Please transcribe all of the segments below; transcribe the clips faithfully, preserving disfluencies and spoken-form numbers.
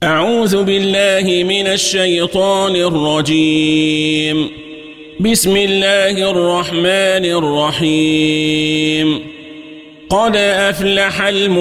أعوذ بالله من الشيطان الرجيم. بسم الله الرحمن الرحيم. قد أفلح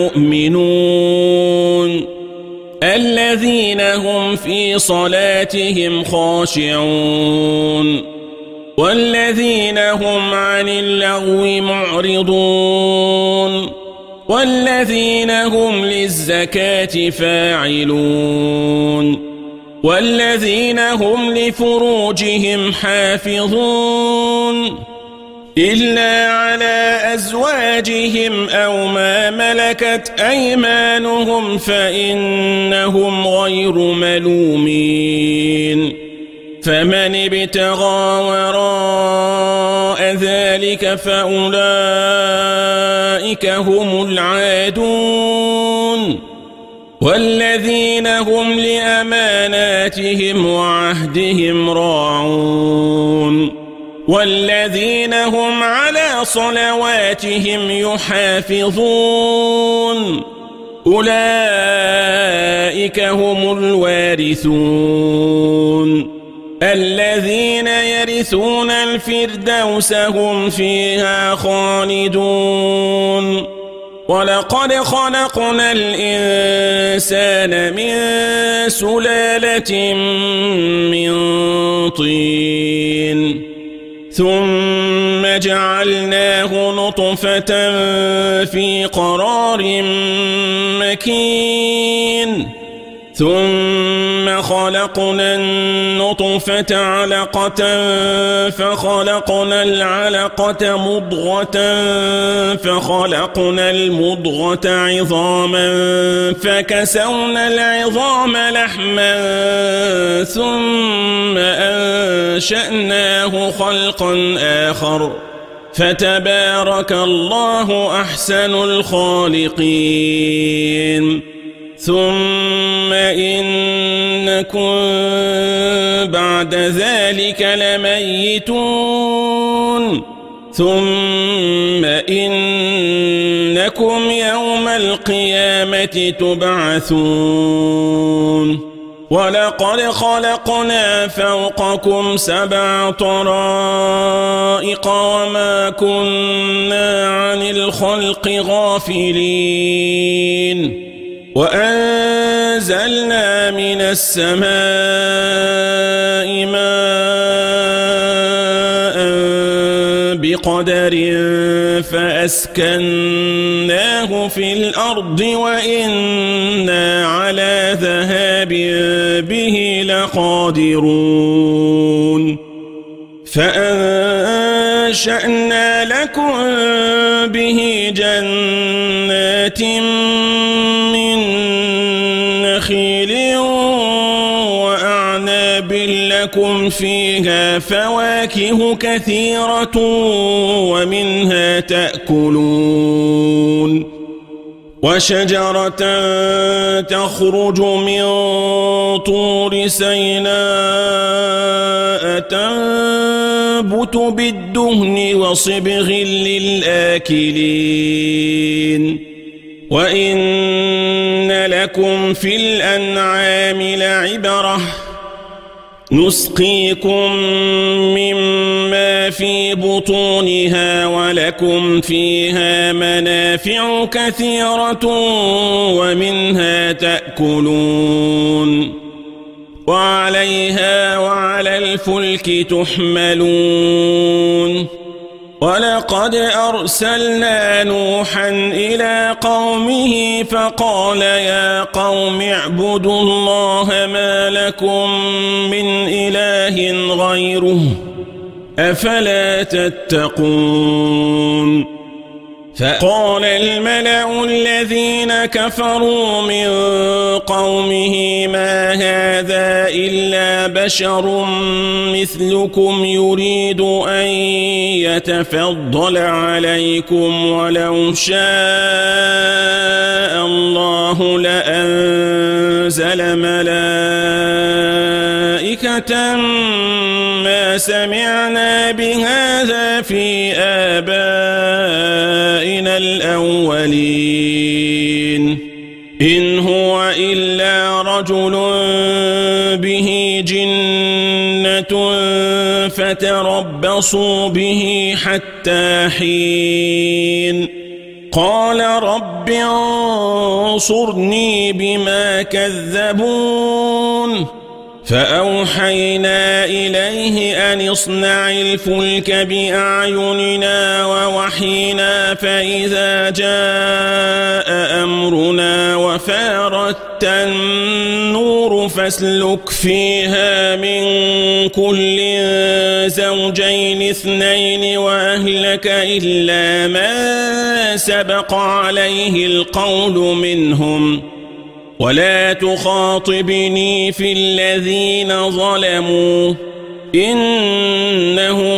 المؤمنون الذين هم في صلاتهم خاشعون والذين هم عن اللغو معرضون والذين هم للزكاة فاعلون والذين هم لفروجهم حافظون إلا على أزواجهم أو ما ملكت أيمانهم فإنهم غير ملومين فمن ابتغى وراء ذلك فأولئك هم العادون والذين هم لأماناتهم وعهدهم راعون والذين هم على صلواتهم يحافظون أولئك هم الوارثون الذين يرثون الفردوس هم فيها خالدون ولقد خلقنا الإنسان من سلالة من طين ثم جعلناه نطفة في قرار مكين ثم خلقنا النطفة علقة فخلقنا العلقة مضغة فخلقنا المضغة عظاما فكسونا العظام لحما ثم أنشأناه خلقا آخر فتبارك الله أحسن الخالقين ثم إنكم بعد ذلك لميتون ثم إنكم يوم القيامة تبعثون ولقد خلقنا فوقكم سبع طرائق وما كنا عن الخلق غافلين وأنزلنا من السماء ماء بقدر فأسكناه في الأرض وإنا على ذهاب به لقادرون فأنشأنا لكم به جنات من نخيل وأعناب لكم فيها فواكه كثيرة ومنها تأكلون وشجرة تخرج من طور سيناء تنبت بالدهن وصبغ للآكلين وإن لكم في الأنعام لعبرة نسقيكم مما في بطونها ولكم فيها منافع كثيرة ومنها تأكلون وعليها وعلى الفلك تحملون ولقد أرسلنا نوحا إلى قومه فقال يا قوم اعبدوا الله ما لكم من إله غيره أفلا تتقون فقال الملأ الذين كفروا من قومه ما هذا إلا بشر مثلكم يريد أن يتفضل عليكم ولو شاء الله لأنزل ملائكة ما سمعنا بهذا في آبائنا الأولين إن هو إلا رجل به جنة فتربصوا به حتى حين قال رب انصرني بما كذبون فأوحينا إليه أن اصنع الفلك بأعيننا ووحينا فإذا جاء أمرنا وفارت النور فاسلك فيها من كل زوجين اثنين وأهلك إلا من سبق عليه القول منهم ولا تخاطبني في الذين ظلموا إنهم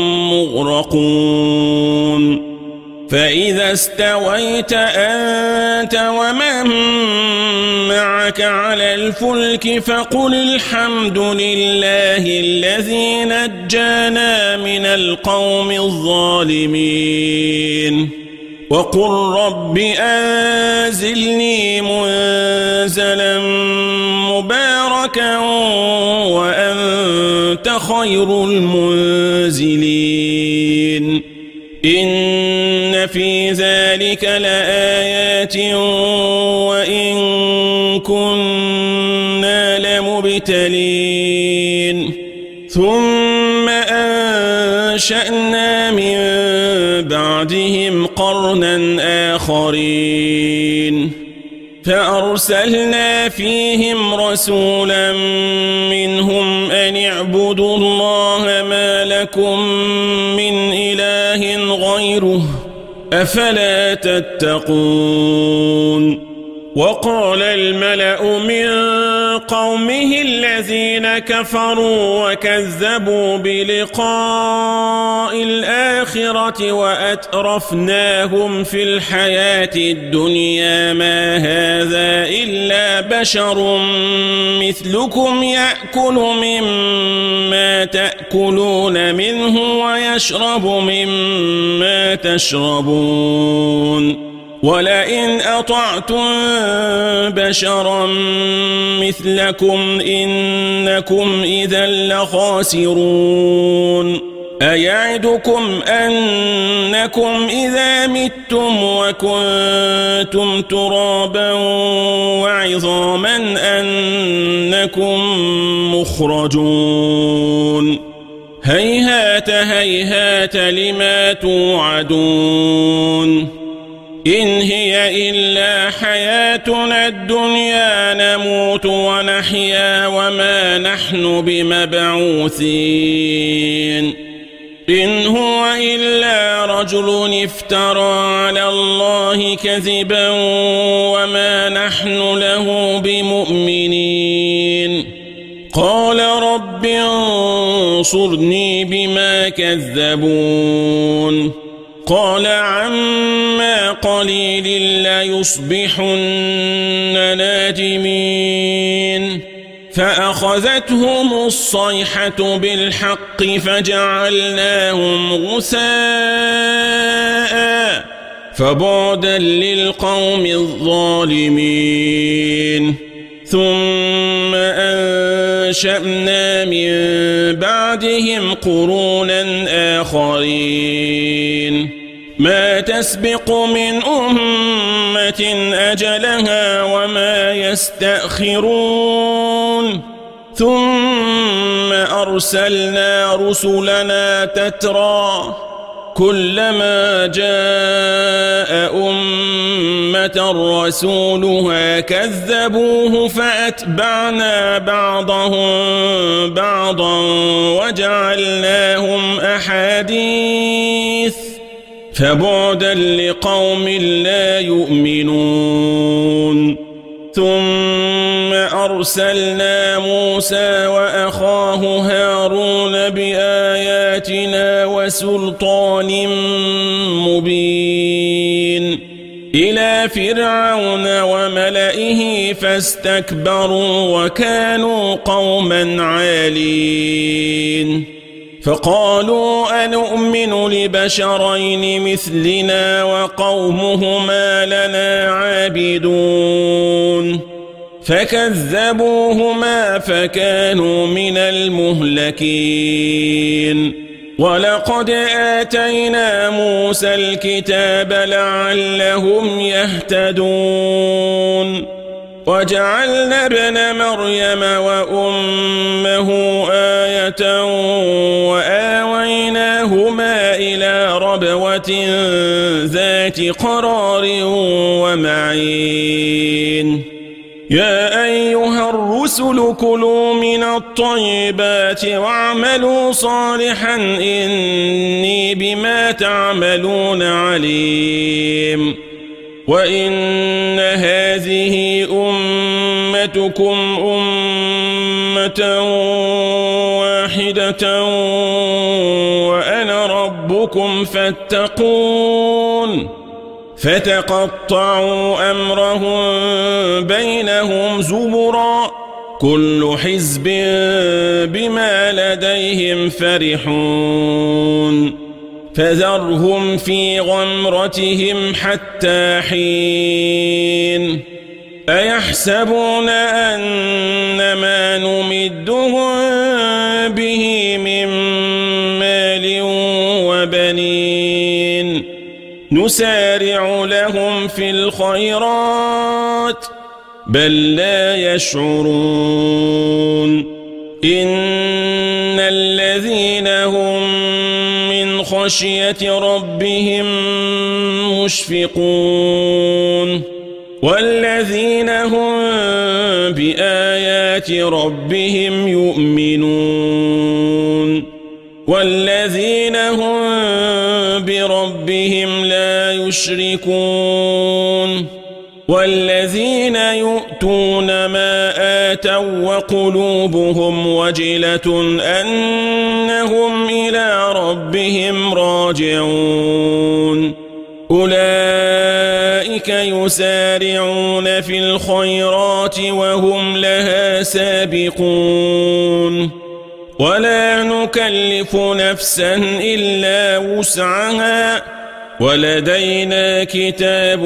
مغرقون فإذا استويت أنت ومن معك على الفلك فقل الحمد لله الذي نجانا من القوم الظالمين وقل رب أنزلني منزلا مباركا وأنت خير المنزلين إن في ذلك لآيات وإن كنا لمبتلين ثم أنشأنا من بعدهم قرنا آخرين فأرسلنا فيهم رسولا منهم أن اعبدوا الله ما لكم من إله غيره أفلا تتقون وقال الملأ من قومه الذين كفروا وكذبوا بلقاء الآخرة وأترفناهم في الحياة الدنيا ما هذا إلا بشر مثلكم يأكل مما تأكلون منه ويشرب مما تشربون ولئن أطعتم بشرا مثلكم إنكم إذا لخاسرون أيعدكم أنكم إذا متم وكنتم ترابا وعظاما أنكم مخرجون هيهات هيهات لما توعدون إن هي إلا حياتنا الدنيا نموت ونحيا وما نحن بمبعوثين إن هو إلا رجل افترى على الله كذبا وما نحن له بمؤمنين قال رب انصرني بما كذبون قال عما قليل ليصبحن نادمين فأخذتهم الصيحة بالحق فجعلناهم غثاء فبعدا للقوم الظالمين ثم أنشأنا من بعدهم قرونا آخرين ما تسبق من أمة أجلها وما يستأخرون ثم أرسلنا رسلنا تترى كلما جاء أمة رسولها كذبوه فأتبعنا بعضهم بعضا وجعلناهم أحاديث فبعدا لقوم لا يؤمنون ثم أرسلنا موسى وأخاه هارون بآياتنا وسلطان مبين إلى فرعون وملئه فاستكبروا وكانوا قوما عالين فقالوا أنؤمن لبشرين مثلنا وقومهما لنا عابدون فكذبوهما فكانوا من المهلكين ولقد آتينا موسى الكتاب لعلهم يهتدون وجعلنا ابن مريم وأمه آية وآويناهما إلى ربوة ذات قرار ومعين يا أيها الرسل كلوا من الطيبات واعملوا صالحا إني بما تعملون عليم وإن هذه أمتكم أمة واحدة وأنا ربكم فاتقون فتقطعوا أمرهم بينهم زبرا كل حزب بما لديهم فرحون فذرهم في غمرتهم حتى حين أيحسبون أن ما نمدهم به من مال وبنين نسارع لهم في الخيرات بل لا يشعرون إن الذين هم من خشية ربهم مشفقون والذين هم بآيات ربهم يؤمنون والذين هم بربهم لا يشركون والذين يؤتون ما آتوا وقلوبهم وجلة أنهم إلى ربهم راجعون أولئك يسارعون في الخيرات وهم لها سابقون ولا نكلف نفسا إلا وسعها ولدينا كتاب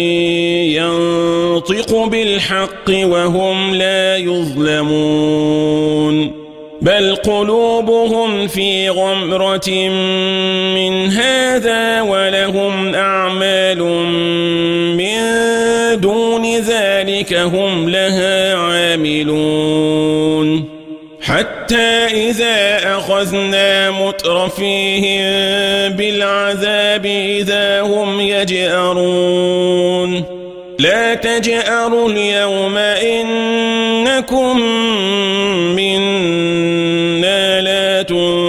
ينطق بالحق وهم لا يظلمون بل قلوبهم في غمرة من هذا ولهم أعمال من دون ذلك هم لها عاملون حتى إذا أخذنا مترفيهم بالعذاب إذا هم يجأرون لا تجأروا اليوم إنكم منا لا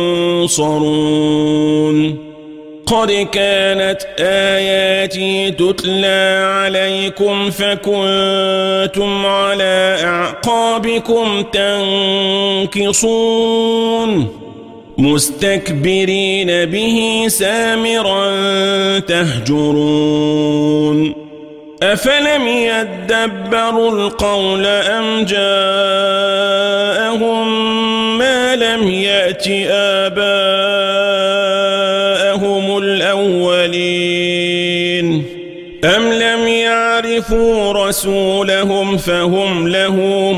تنصرون قد كانت آياتي تتلى عليكم فكنتم على أعقابكم تنكصون مستكبرين به سامرا تهجرون أفلم يدبروا القول أم جاءهم ما لم يأت آباءهم الأولين أم لم يعرفوا رسولهم فهم له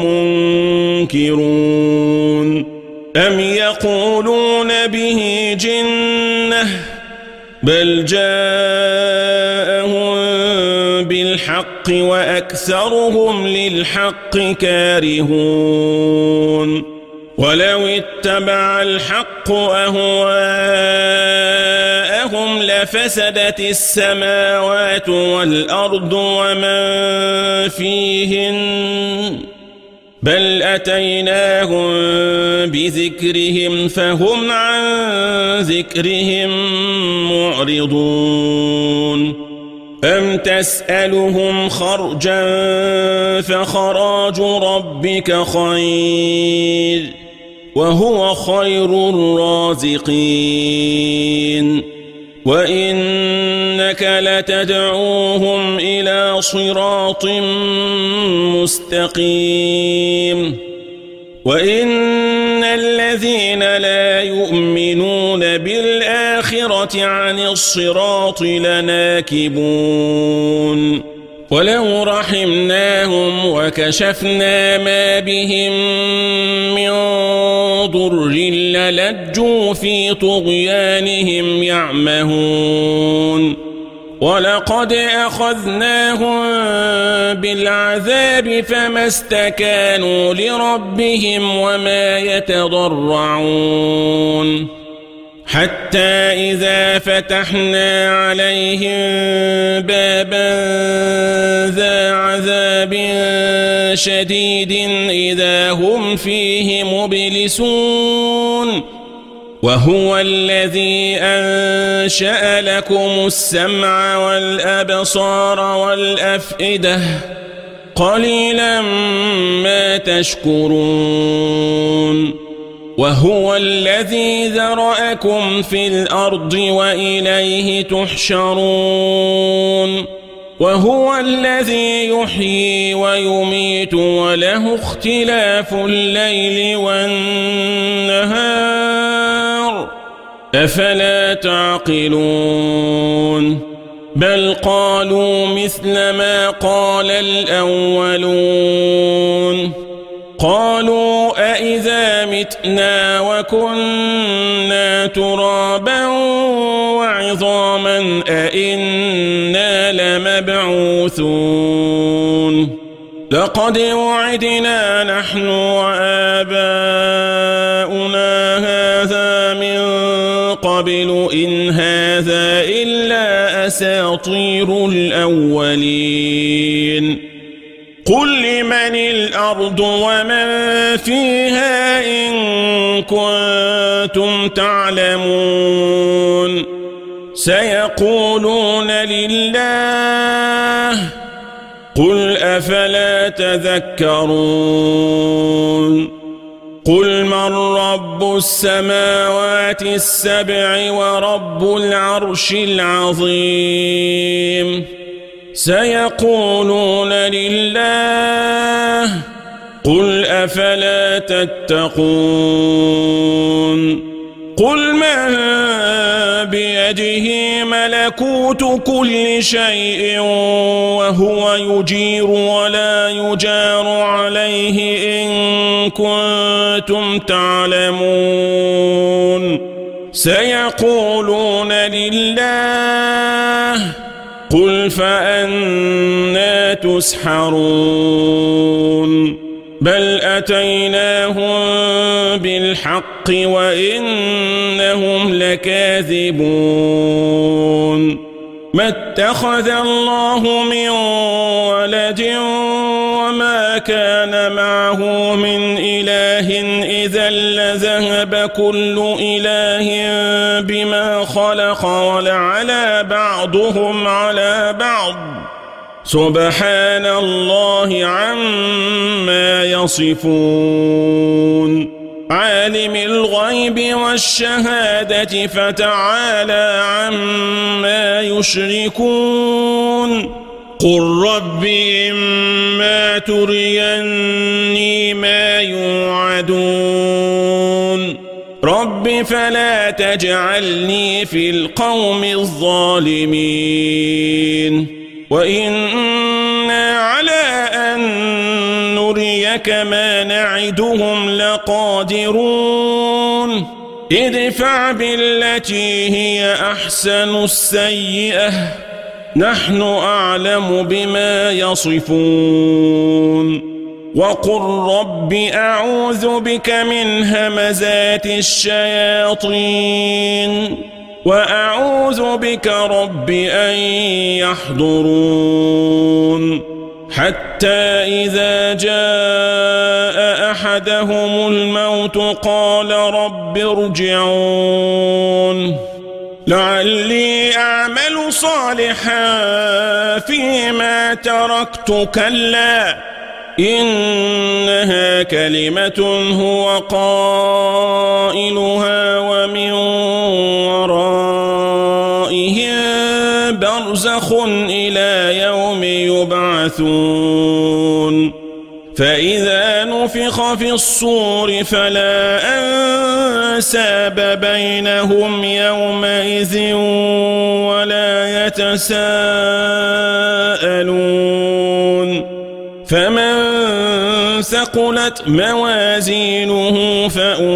منكرون أم يقولون به جنة بل جاءهم بالحق وأكثرهم للحق كارهون ولو اتبع الحق أهواءهم لفسدت السماوات والأرض ومن فيهن بل أتيناهم بذكرهم فهم عن ذكرهم معرضون أم تسألهم خرجا فخراج ربك خير وهو خير الرازقين وإنك لتدعوهم إلى صراط مستقيم وإن الذين لا يؤمنون بالآخرة عن الصراط لناكبون ولو رحمناهم وكشفنا ما بهم من ضر للجوا في طغيانهم يعمهون ولقد أخذناهم بالعذاب فما استكانوا لربهم وما يتضرعون حتى إذا فتحنا عليهم بابا ذا عذاب شديد إذا هم فيه مبلسون وهو الذي أنشأ لكم السمع والأبصار والأفئدة قليلا ما تشكرون وهو الذي ذرأكم في الأرض وإليه تحشرون وهو الذي يحيي ويميت وله اختلاف الليل والنهار أفلا تعقلون بل قالوا مثل ما قال الأولون قالوا أإذا متنا وكنا ترابا وعظاما أإنا لمبعوثون لقد وعدنا نحن وآباؤنا هذا من قبل إن هذا إلا أساطير الأولين قل لمن الأرض ومن فيها إن كنتم تعلمون سيقولون لله قل أفلا تذكرون قل من رب السماوات السبع ورب العرش العظيم سيقولون لله قل أفلا تتقون قل من بيده ملكوت كل شيء وهو يجير ولا يجار عليه إن كنتم تعلمون سيقولون لله قل فأنى تسحرون بل أتيناهم بالحق وإنهم لكاذبون ما اتخذ الله من ولد وما كان معه من إله إذا لذهب كل إله بما خلق ولعلى بعضهم على بعض سبحان الله عما يصفون عالم الغيب والشهادة فتعالى عما يشركون قل رب إما تريني ما يوعدون رب فلا تجعلني في القوم الظالمين وإنا على أن نريك ما نعدهم لقادرون ادفع بالتي هي أحسن السيئة نحن أعلم بما يصفون وقل رب أعوذ بك من همزات الشياطين وأعوذ بك رب أن يحضرون حتى إذا جاء أحدهم الموت قال رب ارجعون لعلي أعمل صالحا فيما تركت كلا إنها كلمة هو قائلها ومن ورائهم برزخ إلى يوم يبعثون فإذا نفخ في الصور فلا أنساب بينهم يومئذ ولا يتساءلون فمن ثقلت موازينه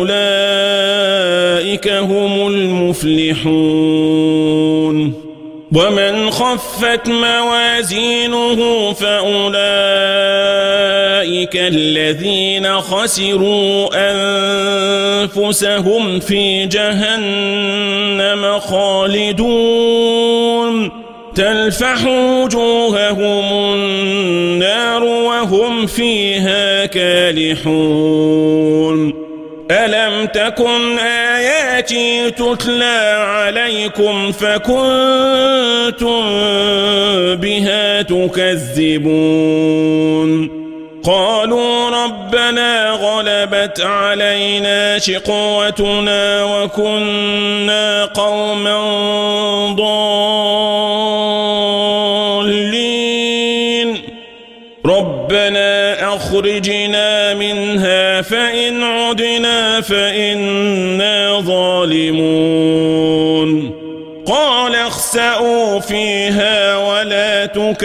فأولئك هم المفلحون ومن خفت موازينه فأولئك الذين خسروا أنفسهم في جهنم خالدون تلفح وجوههم النار وهم فيها كالحون ألم تكن آياتي تتلى عليكم فكنتم بها تكذبون قالوا ربنا غلبت علينا شقوتنا وكنا قوما ضالين ربنا أخرجنا منها فإن عدنا فإنا ظالمون قال اخسئوا فيها ولا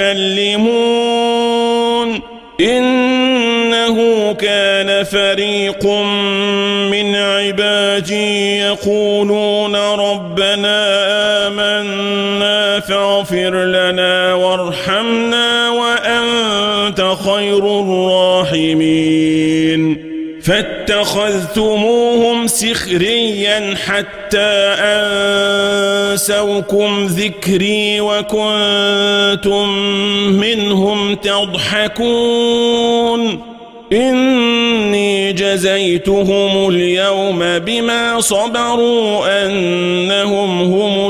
تكلمون إنه كان فريق من عبادي يقولون ربنا آمنا فاغفر لنا وارحمنا وأنت خير الراحمين فاتخذتموهم سخريا حتى أنسوكم ذكري وكنتم منهم تضحكون إني جزيتهم اليوم بما صبروا أنهم هم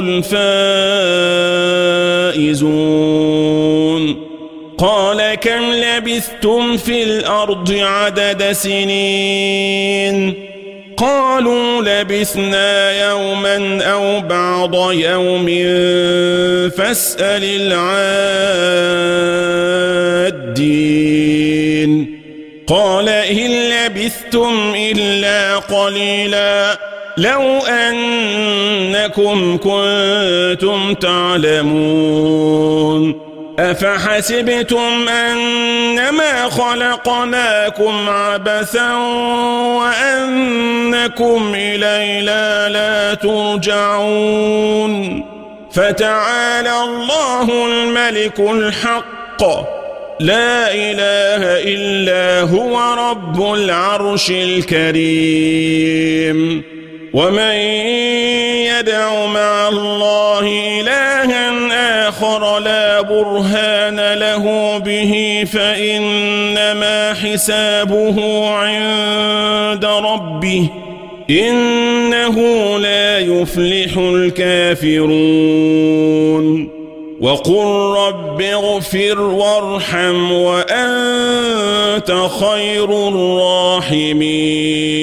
الفائزون قال كم لبثتم في الأرض عدد سنين قالوا لبثنا يوما أو بعض يوم فاسأل العادين قال إن لبثتم إلا قليلا لو أنكم كنتم تعلمون أفحسبتم أنما خلقناكم عبثا وأنكم إلينا لا ترجعون فتعالى الله الملك الحق لا إله إلا هو رب العرش الكريم ومن يدع مع الله إلها آخر لا برهان له به فإنما حسابه عند ربه إنه لا يفلح الكافرون وقل رب اغفر وارحم وأنت خير الراحمين